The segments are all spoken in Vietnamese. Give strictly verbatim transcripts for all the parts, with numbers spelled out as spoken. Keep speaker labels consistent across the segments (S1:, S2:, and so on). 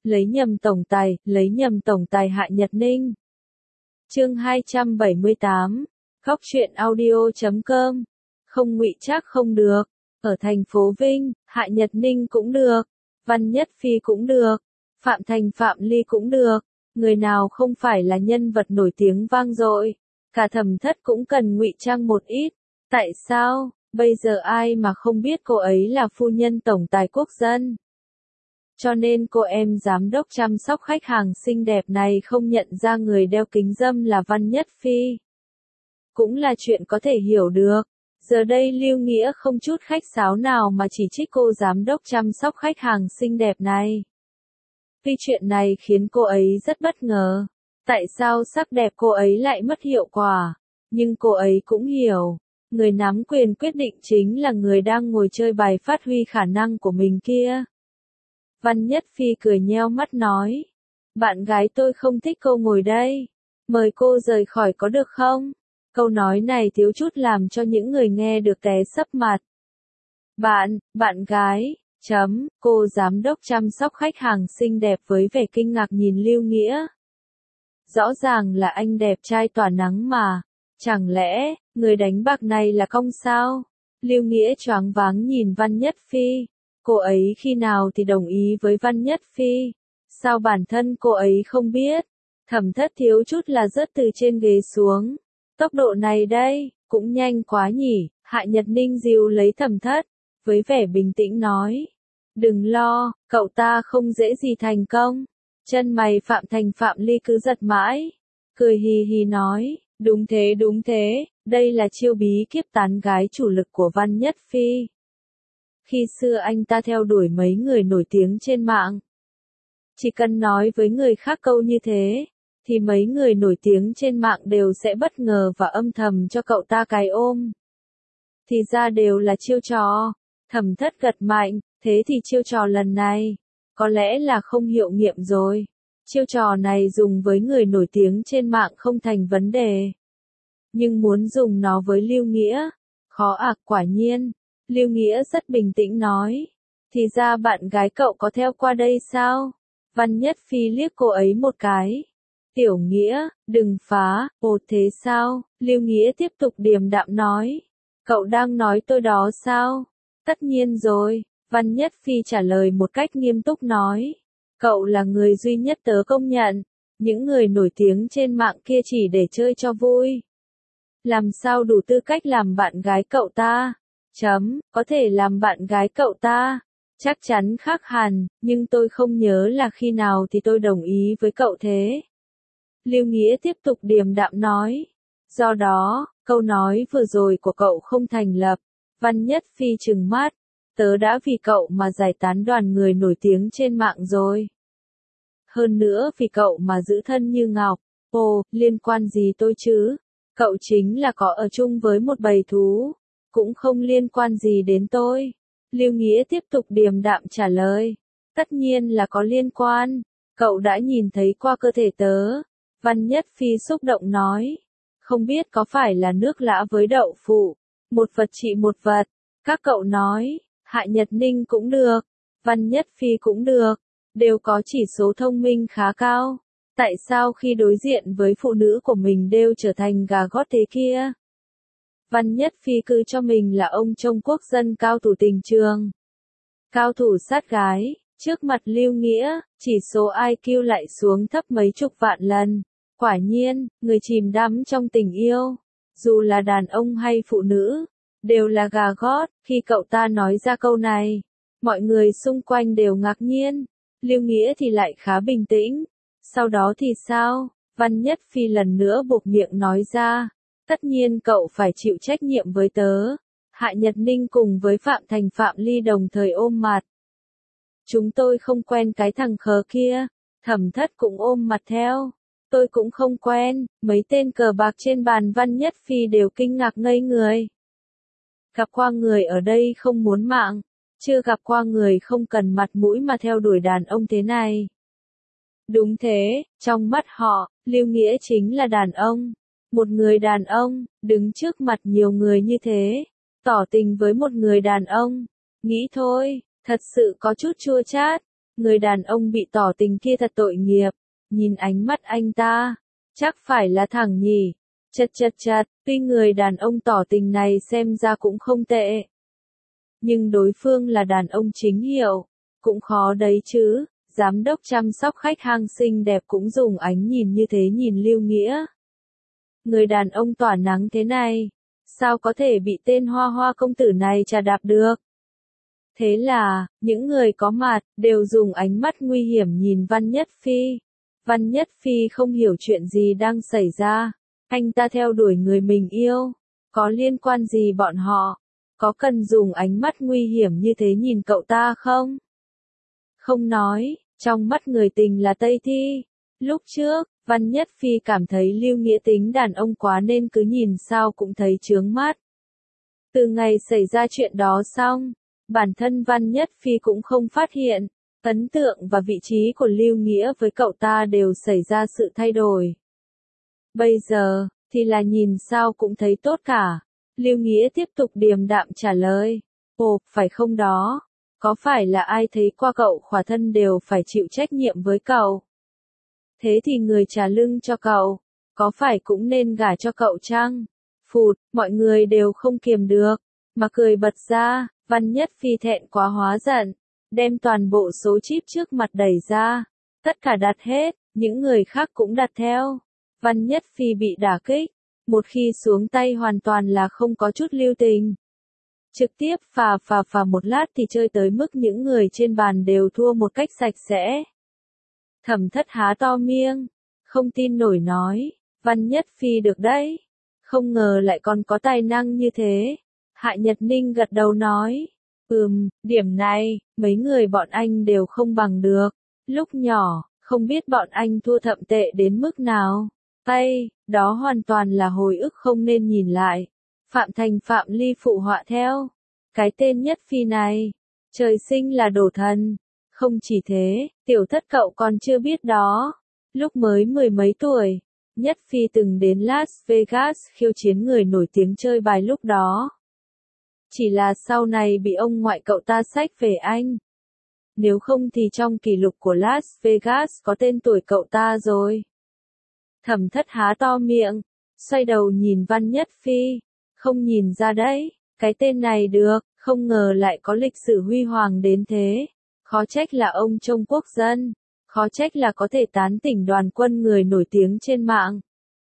S1: lấy nhầm tổng tài, lấy nhầm tổng tài Hạ Nhật Ninh. Chương hai trăm bảy mươi tám, Góc truyện audio chấm com. Không ngụy Trác không được, ở thành phố Vinh, Hạ Nhật Ninh cũng được, Văn Nhất Phi cũng được, Phạm Thành Phạm Ly cũng được, người nào không phải là nhân vật nổi tiếng vang dội, cả Thẩm Thất cũng cần ngụy trang một ít. Tại sao, bây giờ ai mà không biết cô ấy là phu nhân tổng tài quốc dân? Cho nên cô em giám đốc chăm sóc khách hàng xinh đẹp này không nhận ra người đeo kính râm là Văn Nhất Phi. Cũng là chuyện có thể hiểu được. Giờ đây Lưu Nghĩa không chút khách sáo nào mà chỉ trích cô giám đốc chăm sóc khách hàng xinh đẹp này. Tuy chuyện này khiến cô ấy rất bất ngờ. Tại sao sắc đẹp cô ấy lại mất hiệu quả? Nhưng cô ấy cũng hiểu. Người nắm quyền quyết định chính là người đang ngồi chơi bài phát huy khả năng của mình kia. Văn Nhất Phi cười nheo mắt nói. Bạn gái tôi không thích cô ngồi đây. Mời cô rời khỏi có được không? Câu nói này thiếu chút làm cho những người nghe được té sấp mặt. Bạn, bạn gái, chấm, cô giám đốc chăm sóc khách hàng xinh đẹp với vẻ kinh ngạc nhìn Lưu Nghĩa. Rõ ràng là anh đẹp trai tỏa nắng mà. Chẳng lẽ, người đánh bạc này là công sao? Lưu Nghĩa choáng váng nhìn Văn Nhất Phi. Cô ấy khi nào thì đồng ý với Văn Nhất Phi? Sao bản thân cô ấy không biết? Thẩm Thất thiếu chút là rớt từ trên ghế xuống. Tốc độ này đây, cũng nhanh quá nhỉ. Hạ Nhật Ninh dìu lấy Thẩm Thất, với vẻ bình tĩnh nói. Đừng lo, cậu ta không dễ gì thành công. Chân mày Phạm Thành Phạm Ly cứ giật mãi. Cười hì hì nói, đúng thế đúng thế, đây là chiêu bí kíp tán gái chủ lực của Văn Nhất Phi. Khi xưa anh ta theo đuổi mấy người nổi tiếng trên mạng. Chỉ cần nói với người khác câu như thế, thì mấy người nổi tiếng trên mạng đều sẽ bất ngờ và âm thầm cho cậu ta cái ôm. Thì ra đều là chiêu trò. Thẩm Thất gật mạnh, thế thì chiêu trò lần này, có lẽ là không hiệu nghiệm rồi. Chiêu trò này dùng với người nổi tiếng trên mạng không thành vấn đề. Nhưng muốn dùng nó với Lưu Nghĩa, khó à, quả nhiên. Lưu Nghĩa rất bình tĩnh nói. Thì ra bạn gái cậu có theo qua đây sao? Văn Nhất Phi liếc cô ấy một cái. Tiểu Nghĩa, đừng phá, ồ thế sao? Lưu Nghĩa tiếp tục điềm đạm nói. Cậu đang nói tôi đó sao? Tất nhiên rồi, Văn Nhất Phi trả lời một cách nghiêm túc nói. Cậu là người duy nhất tớ công nhận. Những người nổi tiếng trên mạng kia chỉ để chơi cho vui. Làm sao đủ tư cách làm bạn gái cậu ta? Chấm, có thể làm bạn gái cậu ta. Chắc chắn khác hẳn, nhưng tôi không nhớ là khi nào thì tôi đồng ý với cậu thế. Lưu Nghĩa tiếp tục điềm đạm nói. Do đó, câu nói vừa rồi của cậu không thành lập. Văn Nhất Phi trừng mắt. Tớ đã vì cậu mà giải tán đoàn người nổi tiếng trên mạng rồi. Hơn nữa vì cậu mà giữ thân như ngọc. Ồ, liên quan gì tôi chứ? Cậu chính là có ở chung với một bầy thú. Cũng không liên quan gì đến tôi. Lưu Nghĩa tiếp tục điềm đạm trả lời. Tất nhiên là có liên quan. Cậu đã nhìn thấy qua cơ thể tớ. Văn Nhất Phi xúc động nói. Không biết có phải là nước lã với đậu phụ. Một vật trị một vật. Các cậu nói. Hạ Nhật Ninh cũng được. Văn Nhất Phi cũng được. Đều có chỉ số thông minh khá cao. Tại sao khi đối diện với phụ nữ của mình đều trở thành gà gót thế kia? Văn Nhất Phi cứ cho mình là ông trông quốc dân cao thủ tình trường. Cao thủ sát gái, trước mặt Lưu Nghĩa, chỉ số i kiu lại xuống thấp mấy chục vạn lần. Quả nhiên, người chìm đắm trong tình yêu, dù là đàn ông hay phụ nữ, đều là gà gót. Khi cậu ta nói ra câu này, mọi người xung quanh đều ngạc nhiên. Lưu Nghĩa thì lại khá bình tĩnh. Sau đó thì sao? Văn Nhất Phi lần nữa buộc miệng nói ra. Tất nhiên cậu phải chịu trách nhiệm với tớ. Hạ Nhật Ninh cùng với Phạm Thành Phạm Ly đồng thời ôm mặt. Chúng tôi không quen cái thằng khờ kia. Thẩm Thất cũng ôm mặt theo. Tôi cũng không quen. Mấy tên cờ bạc trên bàn Văn Nhất Phi đều kinh ngạc ngây người. Gặp qua người ở đây không muốn mạng. Chưa gặp qua người không cần mặt mũi mà theo đuổi đàn ông thế này. Đúng thế, trong mắt họ, Lưu Nghĩa chính là đàn ông. Một người đàn ông, đứng trước mặt nhiều người như thế, tỏ tình với một người đàn ông. Nghĩ thôi, thật sự có chút chua chát. Người đàn ông bị tỏ tình kia thật tội nghiệp, nhìn ánh mắt anh ta, chắc phải là thẳng nhỉ. Chật chật chật, tuy người đàn ông tỏ tình này xem ra cũng không tệ. Nhưng đối phương là đàn ông chính hiệu, cũng khó đấy chứ, giám đốc chăm sóc khách hàng xinh đẹp cũng dùng ánh nhìn như thế nhìn Lưu Nghĩa. Người đàn ông tỏa nắng thế này, sao có thể bị tên hoa hoa công tử này trà đạp được? Thế là, những người có mặt, đều dùng ánh mắt nguy hiểm nhìn Văn Nhất Phi. Văn Nhất Phi không hiểu chuyện gì đang xảy ra. Anh ta theo đuổi người mình yêu. Có liên quan gì bọn họ? Có cần dùng ánh mắt nguy hiểm như thế nhìn cậu ta không? Không nói, trong mắt người tình là Tây Thi. Lúc trước, Văn Nhất Phi cảm thấy Lưu Nghĩa tính đàn ông quá nên cứ nhìn sao cũng thấy chướng mắt. Từ ngày xảy ra chuyện đó xong, bản thân Văn Nhất Phi cũng không phát hiện, ấn tượng và vị trí của Lưu Nghĩa với cậu ta đều xảy ra sự thay đổi. Bây giờ, thì là nhìn sao cũng thấy tốt cả. Lưu Nghĩa tiếp tục điềm đạm trả lời. Ồ, phải không đó? Có phải là ai thấy qua cậu khỏa thân đều phải chịu trách nhiệm với cậu? Thế thì người trả lưng cho cậu, có phải cũng nên gả cho cậu chăng? Phụt, mọi người đều không kiềm được, mà cười bật ra. Văn Nhất Phi thẹn quá hóa giận, đem toàn bộ số chip trước mặt đẩy ra. Tất cả đặt hết, những người khác cũng đặt theo. Văn Nhất Phi bị đả kích, một khi xuống tay hoàn toàn là không có chút lưu tình. Trực tiếp phà phà phà một lát thì chơi tới mức những người trên bàn đều thua một cách sạch sẽ. Thẩm Thất há to miệng, không tin nổi nói, Văn Nhất Phi được đấy, không ngờ lại còn có tài năng như thế. Hạ Nhật Ninh gật đầu nói, ừm, điểm này, mấy người bọn anh đều không bằng được. Lúc nhỏ, không biết bọn anh thua thậm tệ đến mức nào. Tay, đó hoàn toàn là hồi ức không nên nhìn lại. Phạm Thành Phạm Ly phụ họa theo. Cái tên Nhất Phi này, trời sinh là đồ thần. Không chỉ thế, tiểu thất cậu còn chưa biết đó. Lúc mới mười mấy tuổi, Nhất Phi từng đến Las Vegas khiêu chiến người nổi tiếng chơi bài lúc đó. Chỉ là sau này bị ông ngoại cậu ta xách về Anh. Nếu không thì trong kỷ lục của Las Vegas có tên tuổi cậu ta rồi. Thẩm Thất há to miệng, xoay đầu nhìn Văn Nhất Phi. Không nhìn ra đấy, cái tên này được, không ngờ lại có lịch sử huy hoàng đến thế. Khó trách là ông trông quốc dân, khó trách là có thể tán tỉnh đoàn quân người nổi tiếng trên mạng.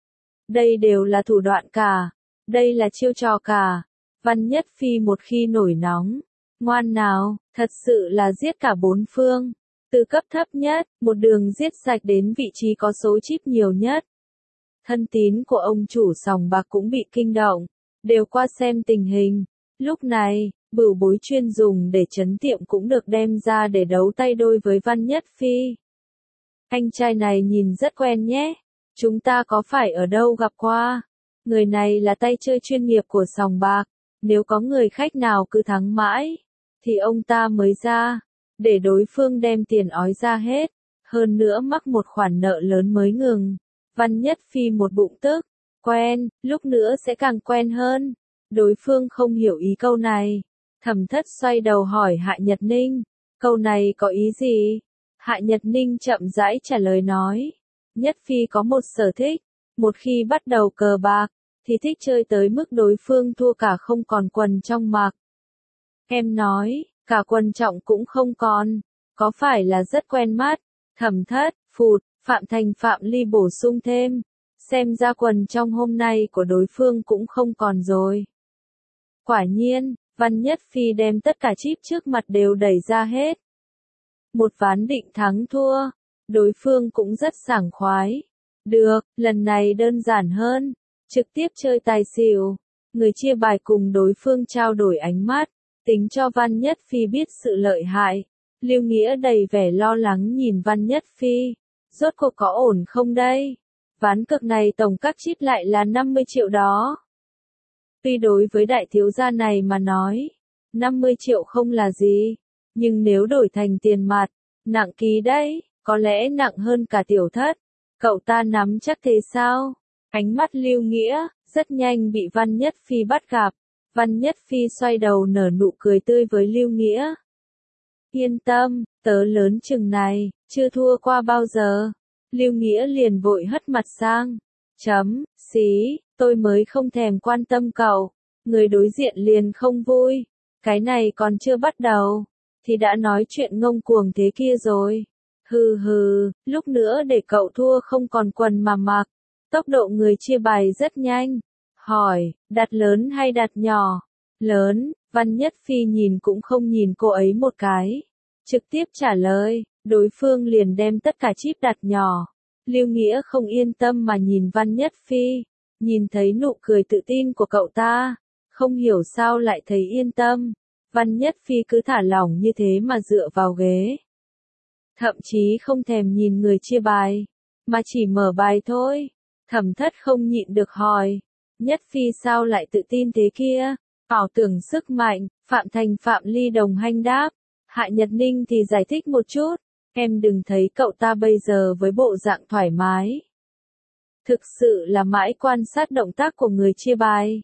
S1: Đây đều là thủ đoạn cả, đây là chiêu trò cả. Văn Nhất Phi một khi nổi nóng, ngoan nào, thật sự là giết cả bốn phương. Từ cấp thấp nhất, một đường giết sạch đến vị trí có số chip nhiều nhất. Thân tín của ông chủ sòng bạc cũng bị kinh động, đều qua xem tình hình. Lúc này, bửu bối chuyên dùng để trấn tiệm cũng được đem ra để đấu tay đôi với Văn Nhất Phi. Anh trai này nhìn rất quen nhé, chúng ta có phải ở đâu gặp qua? Người này là tay chơi chuyên nghiệp của sòng bạc, nếu có người khách nào cứ thắng mãi, thì ông ta mới ra, để đối phương đem tiền ói ra hết, hơn nữa mắc một khoản nợ lớn mới ngừng. Văn Nhất Phi một bụng tức, quen, lúc nữa sẽ càng quen hơn. Đối phương không hiểu ý câu này. Thẩm Thất xoay đầu hỏi Hạ Nhật Ninh, câu này có ý gì? Hạ Nhật Ninh chậm rãi trả lời nói, Nhất Phi có một sở thích, một khi bắt đầu cờ bạc, thì thích chơi tới mức đối phương thua cả không còn quần trong mặc. Em nói, cả quần trọng cũng không còn, có phải là rất quen mắt? Thẩm Thất, phụt, Phạm Thành Phạm Ly bổ sung thêm, xem ra quần trong hôm nay của đối phương cũng không còn rồi. Quả nhiên, Văn Nhất Phi đem tất cả chip trước mặt đều đẩy ra hết. Một ván định thắng thua, đối phương cũng rất sảng khoái. Được, lần này đơn giản hơn, trực tiếp chơi tài xỉu. Người chia bài cùng đối phương trao đổi ánh mắt, tính cho Văn Nhất Phi biết sự lợi hại. Lưu Nghĩa đầy vẻ lo lắng nhìn Văn Nhất Phi. Rốt cuộc có ổn không đây? Ván cược này tổng các chip lại là năm mươi triệu đó. Tuy đối với đại thiếu gia này mà nói, năm mươi triệu không là gì, nhưng nếu đổi thành tiền mặt, nặng ký đấy, có lẽ nặng hơn cả Tiểu Thất. Cậu ta nắm chắc thế sao? Ánh mắt Lưu Nghĩa, rất nhanh bị Văn Nhất Phi bắt gặp. Văn Nhất Phi xoay đầu nở nụ cười tươi với Lưu Nghĩa. Yên tâm, tớ lớn chừng này, chưa thua qua bao giờ. Lưu Nghĩa liền vội hất mặt sang. Chấm, xí, tôi mới không thèm quan tâm cậu. Người đối diện liền không vui. Cái này còn chưa bắt đầu, thì đã nói chuyện ngông cuồng thế kia rồi. Hừ hừ, lúc nữa để cậu thua không còn quần mà mặc. Tốc độ người chia bài rất nhanh. Hỏi, đặt lớn hay đặt nhỏ? Lớn, Văn Nhất Phi nhìn cũng không nhìn cô ấy một cái. Trực tiếp trả lời, đối phương liền đem tất cả chip đặt nhỏ. Lưu Nghĩa không yên tâm mà nhìn Văn Nhất Phi. Nhìn thấy nụ cười tự tin của cậu ta. Không hiểu sao lại thấy yên tâm. Văn Nhất Phi cứ thả lỏng như thế mà dựa vào ghế. Thậm chí không thèm nhìn người chia bài. Mà chỉ mở bài thôi. Thẩm Thất không nhịn được hỏi. Nhất Phi sao lại tự tin thế kia? Ảo tưởng sức mạnh, Phạm Thành Phạm Ly đồng hanh đáp. Hạ Nhật Ninh thì giải thích một chút. Em đừng thấy cậu ta bây giờ với bộ dạng thoải mái. Thực sự là mãi quan sát động tác của người chia bài.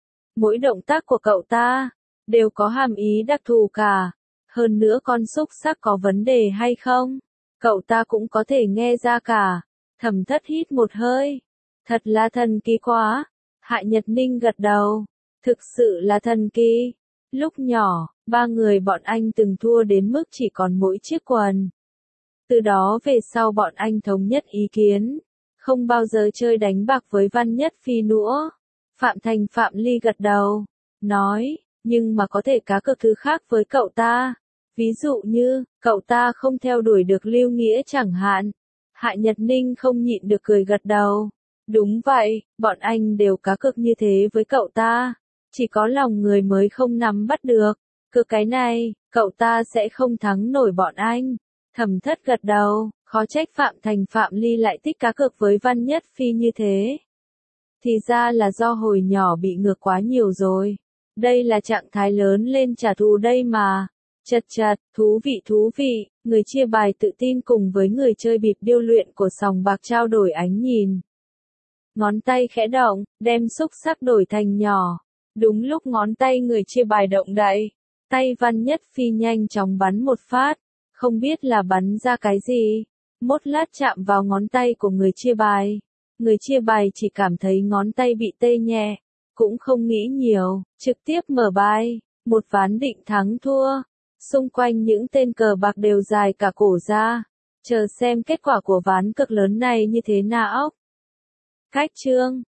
S1: Mỗi động tác của cậu ta đều có hàm ý đặc thù cả. Hơn nữa con xúc sắc có vấn đề hay không, cậu ta cũng có thể nghe ra cả. Thẩm Thất hít một hơi. Thật là thần kỳ quá. Hạ Nhật Ninh gật đầu. Thực sự là thần kỳ. Lúc nhỏ, ba người bọn anh từng thua đến mức chỉ còn mỗi chiếc quần. Từ đó về sau bọn anh thống nhất ý kiến. Không bao giờ chơi đánh bạc với Văn Nhất Phi nữa. Phạm Thành Phạm Ly gật đầu. Nói, nhưng mà có thể cá cược thứ khác với cậu ta. Ví dụ như, cậu ta không theo đuổi được Lưu Nghĩa chẳng hạn. Hạ Nhật Ninh không nhịn được cười gật đầu. Đúng vậy, bọn anh đều cá cược như thế với cậu ta. Chỉ có lòng người mới không nắm bắt được. Cược cái này, cậu ta sẽ không thắng nổi bọn anh. Thẩm Thất gật đầu, khó trách Phạm Thành Phạm Ly lại thích cá cược với Văn Nhất Phi như thế. Thì ra là do hồi nhỏ bị ngược quá nhiều rồi. Đây là trạng thái lớn lên trả thù đây mà. Chật chật, thú vị thú vị, người chia bài tự tin cùng với người chơi bịp điêu luyện của sòng bạc trao đổi ánh nhìn. Ngón tay khẽ động, đem xúc sắc đổi thành nhỏ. Đúng lúc ngón tay người chia bài động đậy, tay Văn Nhất Phi nhanh chóng bắn một phát, không biết là bắn ra cái gì. Một lát chạm vào ngón tay của người chia bài. Người chia bài chỉ cảm thấy ngón tay bị tê nhẹ, cũng không nghĩ nhiều, trực tiếp mở bài, một ván định thắng thua. Xung quanh những tên cờ bạc đều dài cả cổ ra, chờ xem kết quả của ván cược lớn này như thế nào. Cách chương